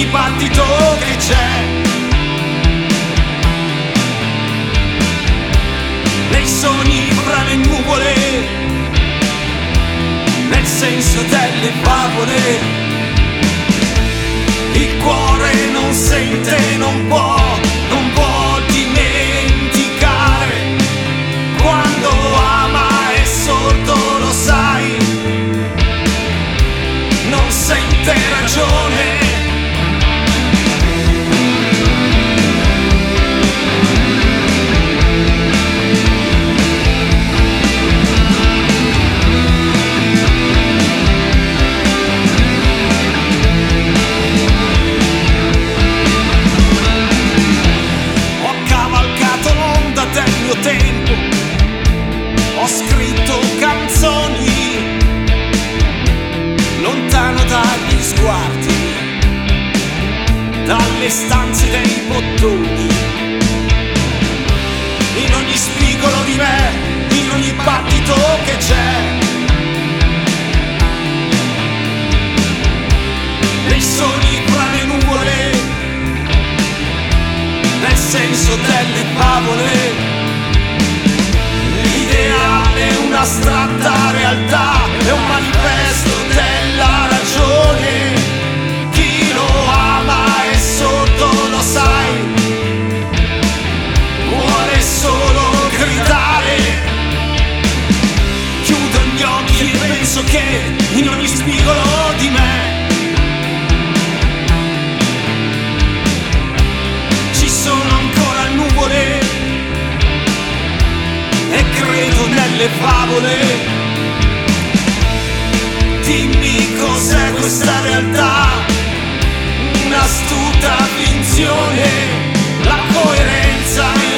ogni battito che c'è, nei sogni fra le nuvole, nel senso delle favole. Il cuore non sente, non può dimenticare. Quando ama è sordo, lo sai, non sente ragione. Tempo, ho scritto canzoni lontano dagli sguardi, dalle stanze dei bottoni, in ogni spigolo di me, in ogni battito che c'è, nei sogni fra le nuvole, nel senso delle favole. L'ideale è un'astratta realtà, è un manifesto della ragione. Chi lo ama è sordo, lo sai, vuole solo gridare. Chiudo gli occhi e penso che in ogni spigolo di me ci sono ancora nuvole e credo nelle favole. Dimmi cos'è questa realtà, un'astuta finzione, la coerenza